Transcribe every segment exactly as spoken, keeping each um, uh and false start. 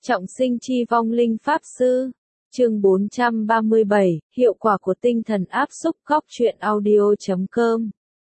Trọng sinh chi vong linh pháp sư. Chương bốn trăm ba mươi bảy, hiệu quả của tinh thần áp xúc. Góc truyện audio chấm com.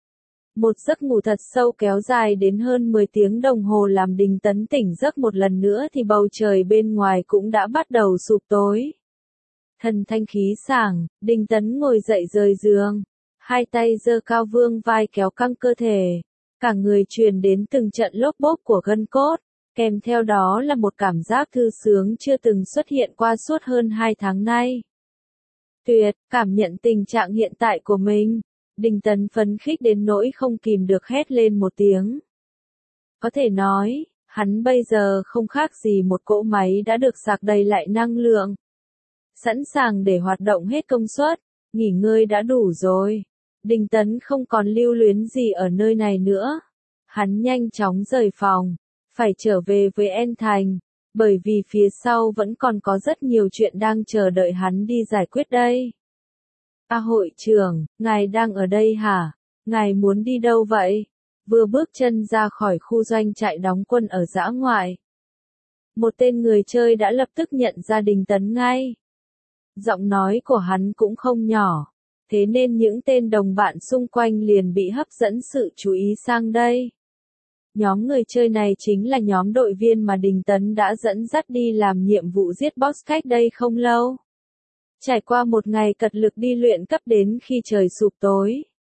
Một giấc ngủ thật sâu kéo dài đến hơn mười tiếng đồng hồ làm Đình Tấn tỉnh giấc một lần nữa thì bầu trời bên ngoài cũng đã bắt đầu sụp tối. Thần thanh khí sảng, Đình Tấn ngồi dậy rời giường, hai tay giơ cao vương vai kéo căng cơ thể, cả người truyền đến từng trận lốp bốp của gân cốt, kèm theo đó là một cảm giác thư sướng chưa từng xuất hiện qua suốt hơn hai tháng nay. Tuyệt, cảm nhận tình trạng hiện tại của mình, Đình Tấn phấn khích đến nỗi không kìm được hét lên một tiếng. Có thể nói, hắn bây giờ không khác gì một cỗ máy đã được sạc đầy lại năng lượng. Sẵn sàng để hoạt động hết công suất, nghỉ ngơi đã đủ rồi. Đình Tấn không còn lưu luyến gì ở nơi này nữa. Hắn nhanh chóng rời phòng, phải trở về với An Thành, bởi vì phía sau vẫn còn có rất nhiều chuyện đang chờ đợi hắn đi giải quyết đây. A hội trưởng, ngài đang ở đây hả? Ngài muốn đi đâu vậy? Vừa bước chân ra khỏi khu doanh trại đóng quân ở dã ngoại, một tên người chơi đã lập tức nhận ra Đình Tấn ngay. Giọng nói của hắn cũng không nhỏ, thế nên những tên đồng bạn xung quanh liền bị hấp dẫn sự chú ý sang đây. Nhóm người chơi này chính là nhóm đội viên mà Đình Tấn đã dẫn dắt đi làm nhiệm vụ giết boss cách đây không lâu. Trải qua một ngày cật lực đi luyện cấp đến khi trời sụp tối,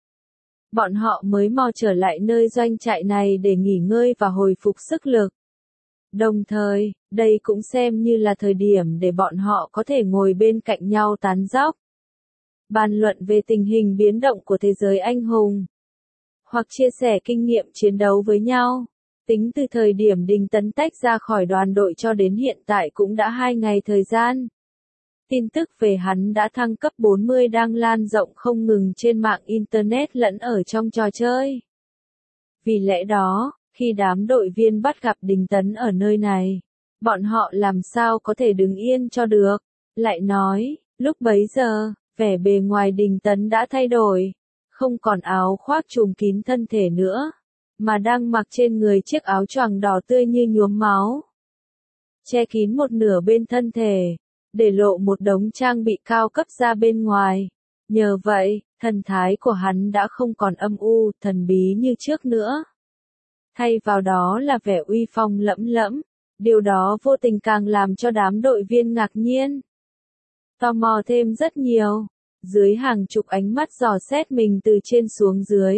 bọn họ mới mò trở lại nơi doanh trại này để nghỉ ngơi và hồi phục sức lực. Đồng thời, đây cũng xem như là thời điểm để bọn họ có thể ngồi bên cạnh nhau tán dóc, bàn luận về tình hình biến động của thế giới anh hùng, hoặc chia sẻ kinh nghiệm chiến đấu với nhau. Tính từ thời điểm Đình Tấn tách ra khỏi đoàn đội cho đến hiện tại cũng đã hai ngày thời gian. Tin tức về hắn đã thăng cấp bốn mươi đang lan rộng không ngừng trên mạng Internet lẫn ở trong trò chơi. Vì lẽ đó, khi đám đội viên bắt gặp Đình Tấn ở nơi này, bọn họ làm sao có thể đứng yên cho được. Lại nói, lúc bấy giờ, vẻ bề ngoài Đình Tấn đã thay đổi, không còn áo khoác trùm kín thân thể nữa, mà đang mặc trên người chiếc áo choàng đỏ tươi như nhuốm máu, che kín một nửa bên thân thể, để lộ một đống trang bị cao cấp ra bên ngoài. Nhờ vậy, thần thái của hắn đã không còn âm u, thần bí như trước nữa. Thay vào đó là vẻ uy phong lẫm lẫm, điều đó vô tình càng làm cho đám đội viên ngạc nhiên, tò mò thêm rất nhiều. Dưới hàng chục ánh mắt dò xét mình từ trên xuống dưới,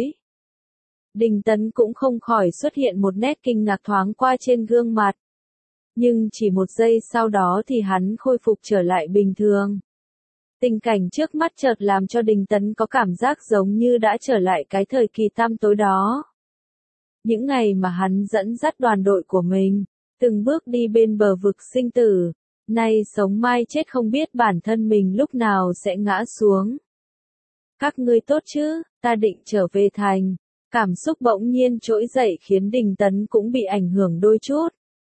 Đình Tấn cũng không khỏi xuất hiện một nét kinh ngạc thoáng qua trên gương mặt. Nhưng chỉ một giây sau đó thì hắn khôi phục trở lại bình thường. Tình cảnh trước mắt chợt làm cho Đình Tấn có cảm giác giống như đã trở lại cái thời kỳ tăm tối đó. Những ngày mà hắn dẫn dắt đoàn đội của mình, từng bước đi bên bờ vực sinh tử, nay sống mai chết không biết bản thân mình lúc nào sẽ ngã xuống. Các ngươi tốt chứ, ta định trở về thành. Cảm xúc bỗng nhiên trỗi dậy khiến Đình Tấn cũng bị ảnh hưởng đôi chút.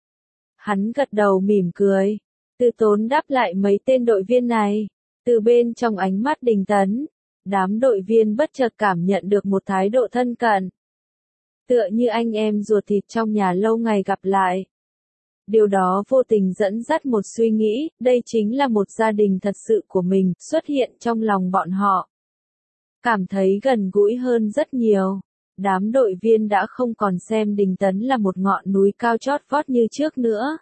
Hắn gật đầu mỉm cười, từ tốn đáp lại mấy tên đội viên này. Từ bên trong ánh mắt Đình Tấn, đám đội viên bất chợt cảm nhận được một thái độ thân cận, tựa như anh em ruột thịt trong nhà lâu ngày gặp lại. Điều đó vô tình dẫn dắt một suy nghĩ, đây chính là một gia đình thật sự của mình, xuất hiện trong lòng bọn họ. Cảm thấy gần gũi hơn rất nhiều. Đám đội viên đã không còn xem Đình Tấn là một ngọn núi cao chót vót như trước nữa,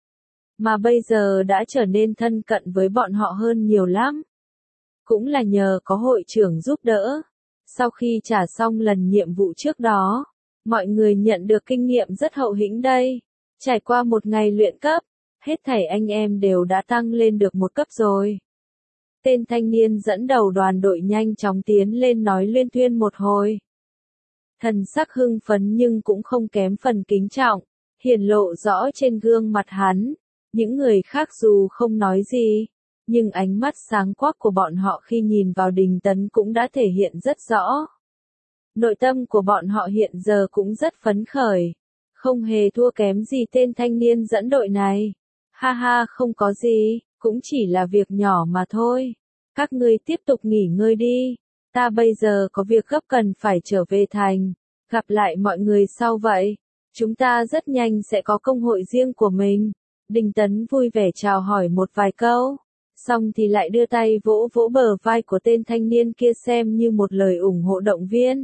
mà bây giờ đã trở nên thân cận với bọn họ hơn nhiều lắm. Cũng là nhờ có hội trưởng giúp đỡ. Sau khi trả xong lần nhiệm vụ trước đó, mọi người nhận được kinh nghiệm rất hậu hĩnh đây. Trải qua một ngày luyện cấp, hết thảy anh em đều đã tăng lên được một cấp rồi. Tên thanh niên dẫn đầu đoàn đội nhanh chóng tiến lên nói liên thuyên một hồi. Thần sắc hưng phấn nhưng cũng không kém phần kính trọng, hiển lộ rõ trên gương mặt hắn. Những người khác dù không nói gì, nhưng ánh mắt sáng quắc của bọn họ khi nhìn vào Đình Tấn cũng đã thể hiện rất rõ. Nội tâm của bọn họ hiện giờ cũng rất phấn khởi, không hề thua kém gì tên thanh niên dẫn đội này. Ha ha, không có gì, cũng chỉ là việc nhỏ mà thôi. Các ngươi tiếp tục nghỉ ngơi đi. Ta bây giờ có việc gấp cần phải trở về thành. Gặp lại mọi người sau vậy. Chúng ta rất nhanh sẽ có công hội riêng của mình. Đinh Tấn vui vẻ chào hỏi một vài câu, xong thì lại đưa tay vỗ vỗ bờ vai của tên thanh niên kia xem như một lời ủng hộ động viên.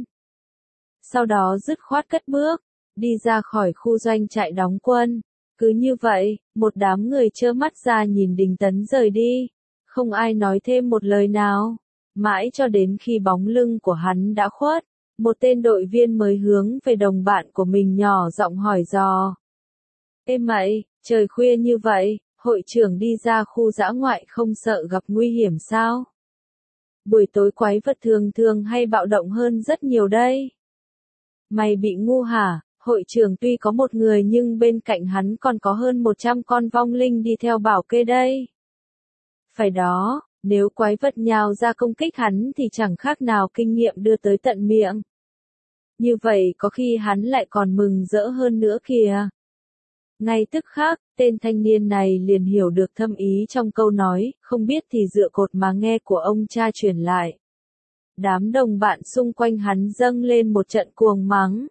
Sau đó dứt khoát cất bước, đi ra khỏi khu doanh trại đóng quân. Cứ như vậy, một đám người trơ mắt ra nhìn Đinh Tấn rời đi, không ai nói thêm một lời nào. Mãi cho đến khi bóng lưng của hắn đã khuất, một tên đội viên mới hướng về đồng bạn của mình nhỏ giọng hỏi dò. Ê mày, trời khuya như vậy, hội trưởng đi ra khu dã ngoại không sợ gặp nguy hiểm sao? Buổi tối quái vật thường thường hay bạo động hơn rất nhiều đây. Mày bị ngu hả? Hội trưởng tuy có một người nhưng bên cạnh hắn còn có hơn một trăm con vong linh đi theo bảo kê đây. Phải đó, nếu quái vật nhào ra công kích hắn thì chẳng khác nào kinh nghiệm đưa tới tận miệng. Như vậy có khi hắn lại còn mừng rỡ hơn nữa kìa. Ngay tức khắc, tên thanh niên này liền hiểu được thâm ý trong câu nói, không biết thì dựa cột mà nghe của ông cha truyền lại. Đám đồng bạn xung quanh hắn dâng lên một trận cuồng mắng.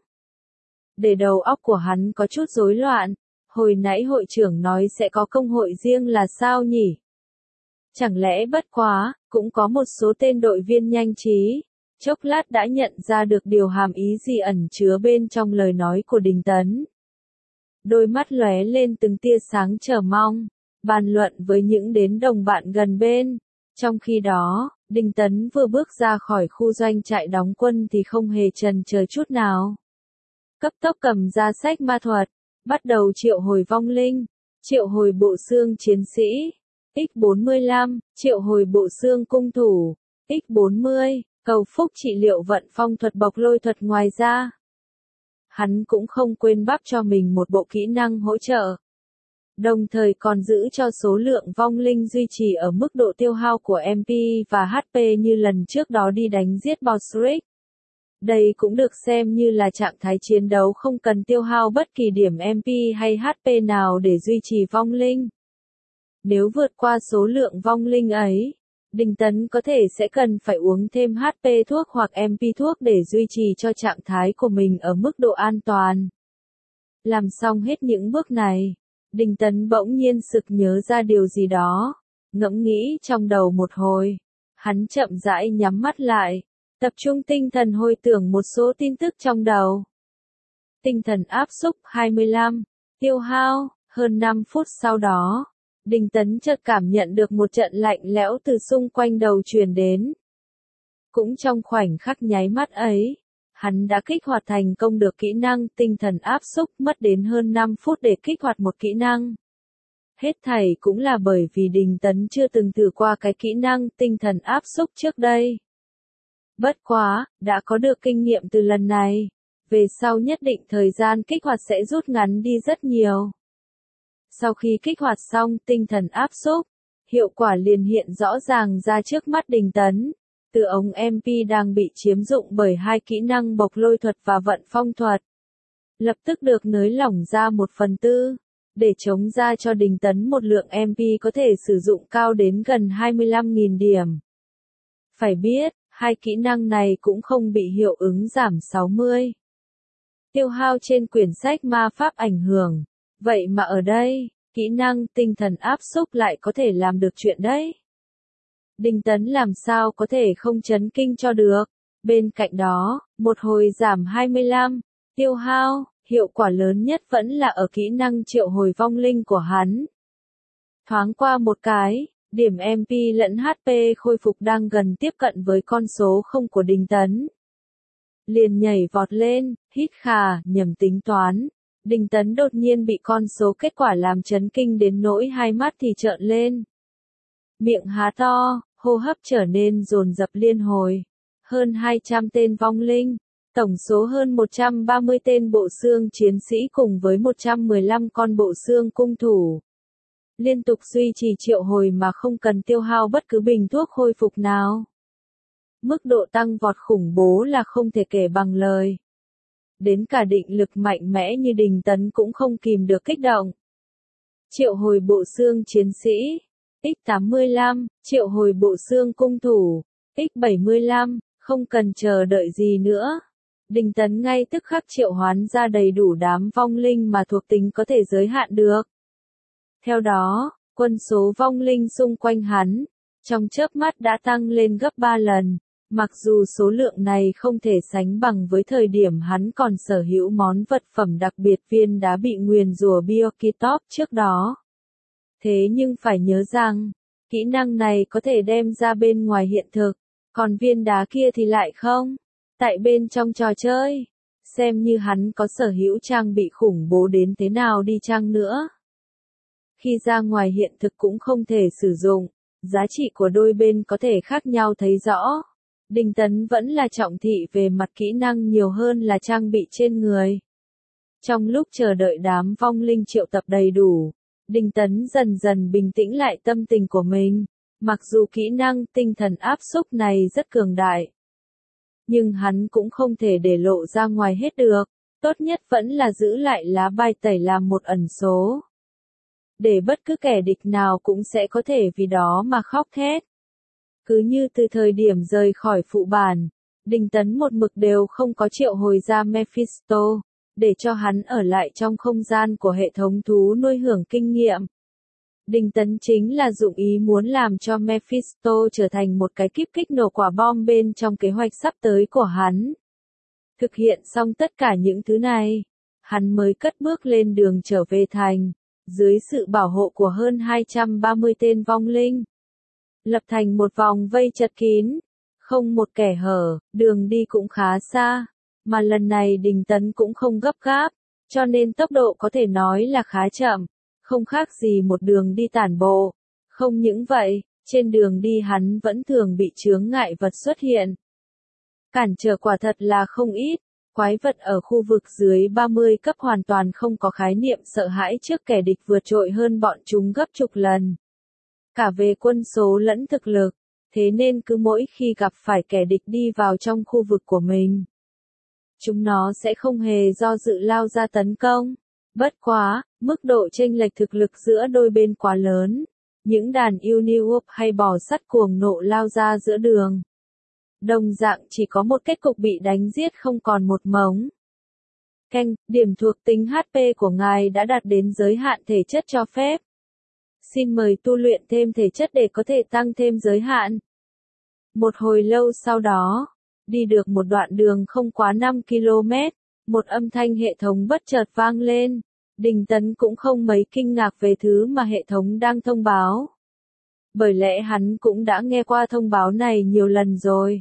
Để đầu óc của hắn có chút rối loạn, hồi nãy hội trưởng nói sẽ có công hội riêng là sao nhỉ? Chẳng lẽ bất quá, cũng có một số tên đội viên nhanh trí, chốc lát đã nhận ra được điều hàm ý gì ẩn chứa bên trong lời nói của Đinh Tấn. Đôi mắt lóe lên từng tia sáng chờ mong, bàn luận với những đến đồng bạn gần bên. Trong khi đó, Đinh Tấn vừa bước ra khỏi khu doanh trại đóng quân thì không hề chần chờ chút nào. Cấp tốc cầm ra sách ma thuật, bắt đầu triệu hồi vong linh, triệu hồi bộ xương chiến sĩ, nhân bốn mươi lăm, triệu hồi bộ xương cung thủ, nhân bốn mươi, cầu phúc trị liệu vận phong thuật bộc lôi thuật. Ngoài ra, hắn cũng không quên bắp cho mình một bộ kỹ năng hỗ trợ. Đồng thời còn giữ cho số lượng vong linh duy trì ở mức độ tiêu hao của em pê và hát pê như lần trước đó đi đánh giết boss Rick. Đây cũng được xem như là trạng thái chiến đấu không cần tiêu hao bất kỳ điểm em pê hay hát pê nào để duy trì vong linh. Nếu vượt qua số lượng vong linh ấy, Đinh Tấn có thể sẽ cần phải uống thêm hát pê thuốc hoặc em pê thuốc để duy trì cho trạng thái của mình ở mức độ an toàn. Làm xong hết những bước này, Đinh Tấn bỗng nhiên sực nhớ ra điều gì đó, ngẫm nghĩ trong đầu một hồi. Hắn chậm rãi nhắm mắt lại, tập trung tinh thần hồi tưởng một số tin tức trong đầu. Tinh thần áp xúc hai mươi lăm, tiêu hao, hơn năm phút sau đó, Đinh Tấn chợt cảm nhận được một trận lạnh lẽo từ xung quanh đầu truyền đến. Cũng trong khoảnh khắc nháy mắt ấy, hắn đã kích hoạt thành công được kỹ năng tinh thần áp xúc, mất đến hơn năm phút để kích hoạt một kỹ năng. Hết thảy cũng là bởi vì Đinh Tấn chưa từng thử qua cái kỹ năng tinh thần áp xúc trước đây. Bất quá, đã có được kinh nghiệm từ lần này, về sau nhất định thời gian kích hoạt sẽ rút ngắn đi rất nhiều. Sau khi kích hoạt xong tinh thần áp xúc, hiệu quả liền hiện rõ ràng ra trước mắt Đinh Tấn. Từ ống em pê đang bị chiếm dụng bởi hai kỹ năng bộc lôi thuật và vận phong thuật, lập tức được nới lỏng ra một phần tư, để chống ra cho Đinh Tấn một lượng em pê có thể sử dụng cao đến gần hai mươi lăm nghìn điểm. Phải biết, hai kỹ năng này cũng không bị hiệu ứng giảm sáu mươi. Tiêu hao trên quyển sách ma pháp ảnh hưởng. Vậy mà ở đây, kỹ năng tinh thần áp xúc lại có thể làm được chuyện đấy. Đinh Tấn làm sao có thể không chấn kinh cho được. Bên cạnh đó, một hồi giảm hai mươi lăm, tiêu hao, hiệu quả lớn nhất vẫn là ở kỹ năng triệu hồi vong linh của hắn. Thoáng qua một cái, điểm em pê lẫn hát pê khôi phục đang gần tiếp cận với con số không của Đinh Tấn. Liền nhảy vọt lên, hít khà, nhầm tính toán. Đinh Tấn đột nhiên bị con số kết quả làm chấn kinh đến nỗi hai mắt thì trợn lên. Miệng há to, hô hấp trở nên dồn dập liên hồi. Hơn hai trăm tên vong linh, tổng số hơn một trăm ba mươi tên bộ xương chiến sĩ cùng với một trăm mười lăm con bộ xương cung thủ. Liên tục duy trì triệu hồi mà không cần tiêu hao bất cứ bình thuốc hồi phục nào. Mức độ tăng vọt khủng bố là không thể kể bằng lời. Đến cả định lực mạnh mẽ như Đinh Tấn cũng không kìm được kích động. Triệu hồi bộ xương chiến sĩ, nhân tám mươi lăm, triệu hồi bộ xương cung thủ, nhân bảy mươi lăm, không cần chờ đợi gì nữa. Đinh Tấn ngay tức khắc triệu hoán ra đầy đủ đám vong linh mà thuộc tính có thể giới hạn được. Theo đó, quân số vong linh xung quanh hắn, trong chớp mắt đã tăng lên gấp ba lần, mặc dù số lượng này không thể sánh bằng với thời điểm hắn còn sở hữu món vật phẩm đặc biệt viên đá bị nguyền rủa Biokitop trước đó. Thế nhưng phải nhớ rằng, kỹ năng này có thể đem ra bên ngoài hiện thực, còn viên đá kia thì lại không. Tại bên trong trò chơi, xem như hắn có sở hữu trang bị khủng bố đến thế nào đi chăng nữa. Khi ra ngoài hiện thực cũng không thể sử dụng, giá trị của đôi bên có thể khác nhau thấy rõ. Đinh Tấn vẫn là trọng thị về mặt kỹ năng nhiều hơn là trang bị trên người. Trong lúc chờ đợi đám vong linh triệu tập đầy đủ, Đinh Tấn dần dần bình tĩnh lại tâm tình của mình. Mặc dù kỹ năng tinh thần áp xúc này rất cường đại, nhưng hắn cũng không thể để lộ ra ngoài hết được. Tốt nhất vẫn là giữ lại lá bài tẩy làm một ẩn số, để bất cứ kẻ địch nào cũng sẽ có thể vì đó mà khóc thét. Cứ như từ thời điểm rời khỏi phụ bản, Đinh Tấn một mực đều không có triệu hồi ra Mephisto, để cho hắn ở lại trong không gian của hệ thống thú nuôi hưởng kinh nghiệm. Đinh Tấn chính là dụng ý muốn làm cho Mephisto trở thành một cái kíp kích nổ quả bom bên trong kế hoạch sắp tới của hắn. Thực hiện xong tất cả những thứ này, hắn mới cất bước lên đường trở về thành, dưới sự bảo hộ của hơn hai trăm ba mươi tên vong linh. Lập thành một vòng vây chật kín, không một kẻ hở, đường đi cũng khá xa, mà lần này Đinh Tấn cũng không gấp gáp, cho nên tốc độ có thể nói là khá chậm, không khác gì một đường đi tản bộ. Không những vậy, trên đường đi hắn vẫn thường bị chướng ngại vật xuất hiện. Cản trở quả thật là không ít, quái vật ở khu vực dưới ba mươi cấp hoàn toàn không có khái niệm sợ hãi trước kẻ địch vượt trội hơn bọn chúng gấp chục lần. Cả về quân số lẫn thực lực, thế nên cứ mỗi khi gặp phải kẻ địch đi vào trong khu vực của mình, chúng nó sẽ không hề do dự lao ra tấn công. Bất quá, mức độ chênh lệch thực lực giữa đôi bên quá lớn, những đàn yêu New hay bò sắt cuồng nộ lao ra giữa đường. Đồng dạng chỉ có một kết cục bị đánh giết không còn một mống. Canh, điểm thuộc tính hát pê của ngài đã đạt đến giới hạn thể chất cho phép. Xin mời tu luyện thêm thể chất để có thể tăng thêm giới hạn. Một hồi lâu sau đó, đi được một đoạn đường không quá năm ki lô mét, một âm thanh hệ thống bất chợt vang lên. Đinh Tấn cũng không mấy kinh ngạc về thứ mà hệ thống đang thông báo. Bởi lẽ hắn cũng đã nghe qua thông báo này nhiều lần rồi.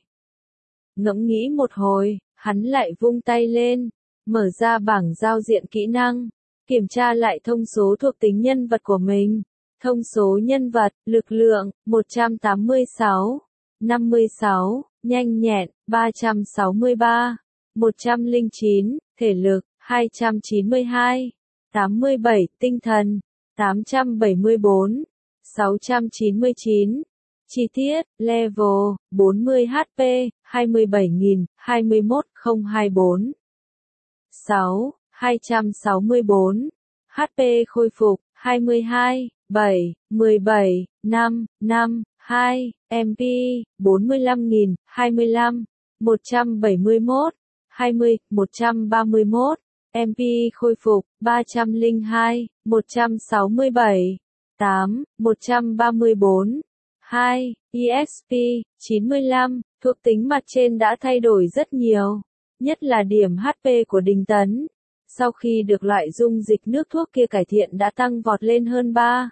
Ngẫm nghĩ một hồi, hắn lại vung tay lên, mở ra bảng giao diện kỹ năng, kiểm tra lại thông số thuộc tính nhân vật của mình. Thông số nhân vật, lực lượng, một trăm tám mươi sáu, năm mươi sáu, nhanh nhẹn, ba trăm sáu mươi ba, một trăm lẻ chín, thể lực, hai trăm chín mươi hai, tám mươi bảy, tinh thần, tám trăm bảy mươi bốn, sáu trăm chín mươi chín. Chi tiết, level, bốn mươi hát pê, hai mươi bảy nghìn, hai mươi mốt nghìn không trăm hai mươi bốn. sáu, hai trăm sáu mươi bốn. hát pê khôi phục, hai mươi hai, bảy, mười bảy, năm, năm, hai, em pê, bốn mươi lăm nghìn, hai mươi lăm, một trăm bảy mươi mốt, hai mươi, một trăm ba mươi mốt, em pê khôi phục, ba trăm lẻ hai, một trăm sáu mươi bảy, tám, một trăm ba mươi bốn, hai, e ích pê, chín mươi lăm, thuộc tính mặt trên đã thay đổi rất nhiều, nhất là điểm hát pê của Đinh Tấn. Sau khi được loại dung dịch nước thuốc kia cải thiện đã tăng vọt lên hơn ba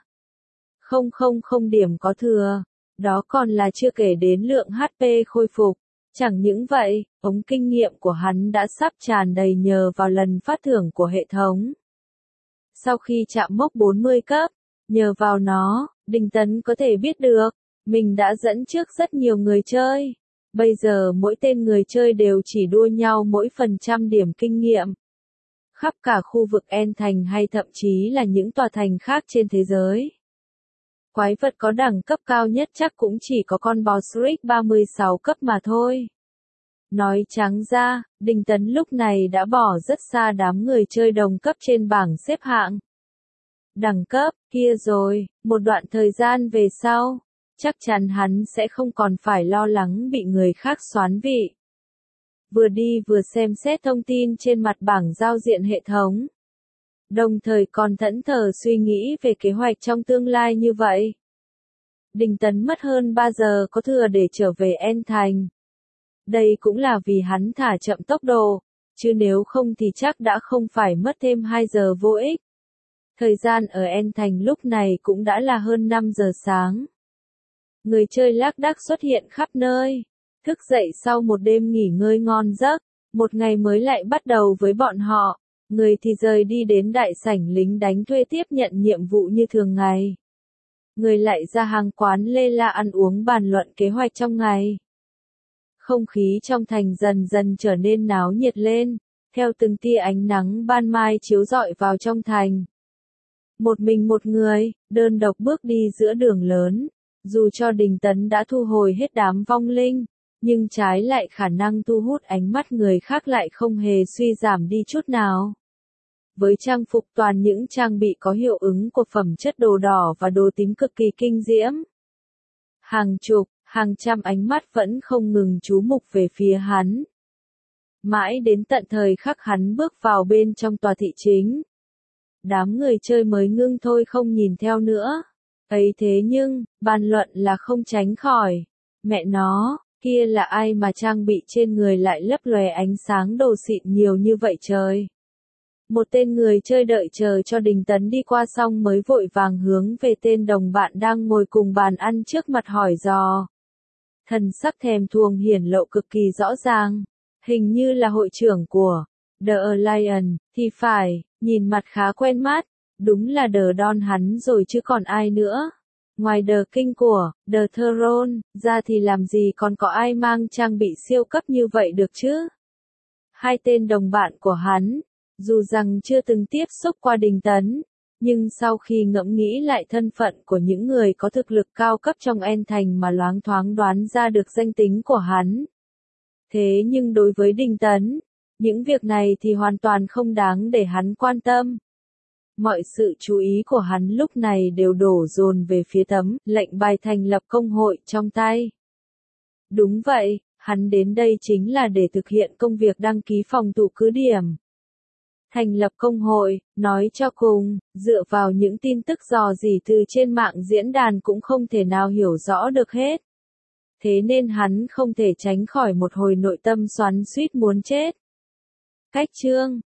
nghìn điểm có thừa, đó còn là chưa kể đến lượng hát pê khôi phục. Chẳng những vậy, ống kinh nghiệm của hắn đã sắp tràn đầy nhờ vào lần phát thưởng của hệ thống. Sau khi chạm mốc bốn mươi cấp, nhờ vào nó, Đinh Tấn có thể biết được, mình đã dẫn trước rất nhiều người chơi. Bây giờ mỗi tên người chơi đều chỉ đua nhau mỗi phần trăm điểm kinh nghiệm. Khắp cả khu vực En Thành hay thậm chí là những tòa thành khác trên thế giới. Quái vật có đẳng cấp cao nhất chắc cũng chỉ có con boss Rick ba mươi sáu cấp mà thôi. Nói trắng ra, Đinh Tấn lúc này đã bỏ rất xa đám người chơi đồng cấp trên bảng xếp hạng. Đẳng cấp, kia rồi, một đoạn thời gian về sau, chắc chắn hắn sẽ không còn phải lo lắng bị người khác soán vị. Vừa đi vừa xem xét thông tin trên mặt bảng giao diện hệ thống. đồng thời còn thẫn thờ suy nghĩ về kế hoạch trong tương lai như vậy. Đinh Tấn mất hơn ba giờ có thừa để trở về En Thành. Đây cũng là vì hắn thả chậm tốc độ, chứ nếu không thì chắc đã không phải mất thêm hai giờ vô ích. Thời gian ở En Thành lúc này cũng đã là hơn năm giờ sáng. Người chơi lác đác xuất hiện khắp nơi. Thức dậy sau một đêm nghỉ ngơi ngon giấc, một ngày mới lại bắt đầu với bọn họ. Người thì rời đi đến đại sảnh lính đánh thuê tiếp nhận nhiệm vụ như thường ngày. Người lại ra hàng quán lê la ăn uống bàn luận kế hoạch trong ngày. Không khí trong thành dần dần trở nên náo nhiệt lên, theo từng tia ánh nắng ban mai chiếu rọi vào trong thành. Một mình một người, đơn độc bước đi giữa đường lớn, dù cho Đinh Tấn đã thu hồi hết đám vong linh, nhưng trái lại khả năng thu hút ánh mắt người khác lại không hề suy giảm đi chút nào. Với trang phục toàn những trang bị có hiệu ứng của phẩm chất đồ đỏ và đồ tím cực kỳ kinh diễm. Hàng chục, hàng trăm ánh mắt vẫn không ngừng chú mục về phía hắn. Mãi đến tận thời khắc hắn bước vào bên trong tòa thị chính. Đám người chơi mới ngưng thôi không nhìn theo nữa. Ấy thế nhưng, bàn luận là không tránh khỏi. Mẹ nó, kia là ai mà trang bị trên người lại lấp lòe ánh sáng đồ xịn nhiều như vậy trời. Một tên người chơi đợi chờ cho Đinh Tấn đi qua xong mới vội vàng hướng về tên đồng bạn đang ngồi cùng bàn ăn trước mặt hỏi dò. Thần sắc thèm thuồng hiển lộ cực kỳ rõ ràng. Hình như là hội trưởng của The Alliance, thì phải, nhìn mặt khá quen mắt. Đúng là The Don hắn rồi chứ còn ai nữa. Ngoài The King của The Throne ra thì làm gì còn có ai mang trang bị siêu cấp như vậy được chứ? Hai tên đồng bạn của hắn, dù rằng chưa từng tiếp xúc qua Đinh Tấn, nhưng sau khi ngẫm nghĩ lại thân phận của những người có thực lực cao cấp trong En Thành mà loáng thoáng đoán ra được danh tính của hắn. Thế nhưng đối với Đinh Tấn, những việc này thì hoàn toàn không đáng để hắn quan tâm. Mọi sự chú ý của hắn lúc này đều đổ dồn về phía tấm lệnh bài thành lập công hội trong tay. Đúng vậy, hắn đến đây chính là để thực hiện công việc đăng ký phòng thủ cứ điểm. Thành lập công hội, nói cho cùng, dựa vào những tin tức dò dỉ từ trên mạng diễn đàn cũng không thể nào hiểu rõ được hết. Thế nên hắn không thể tránh khỏi một hồi nội tâm xoắn xuýt muốn chết. Cách chương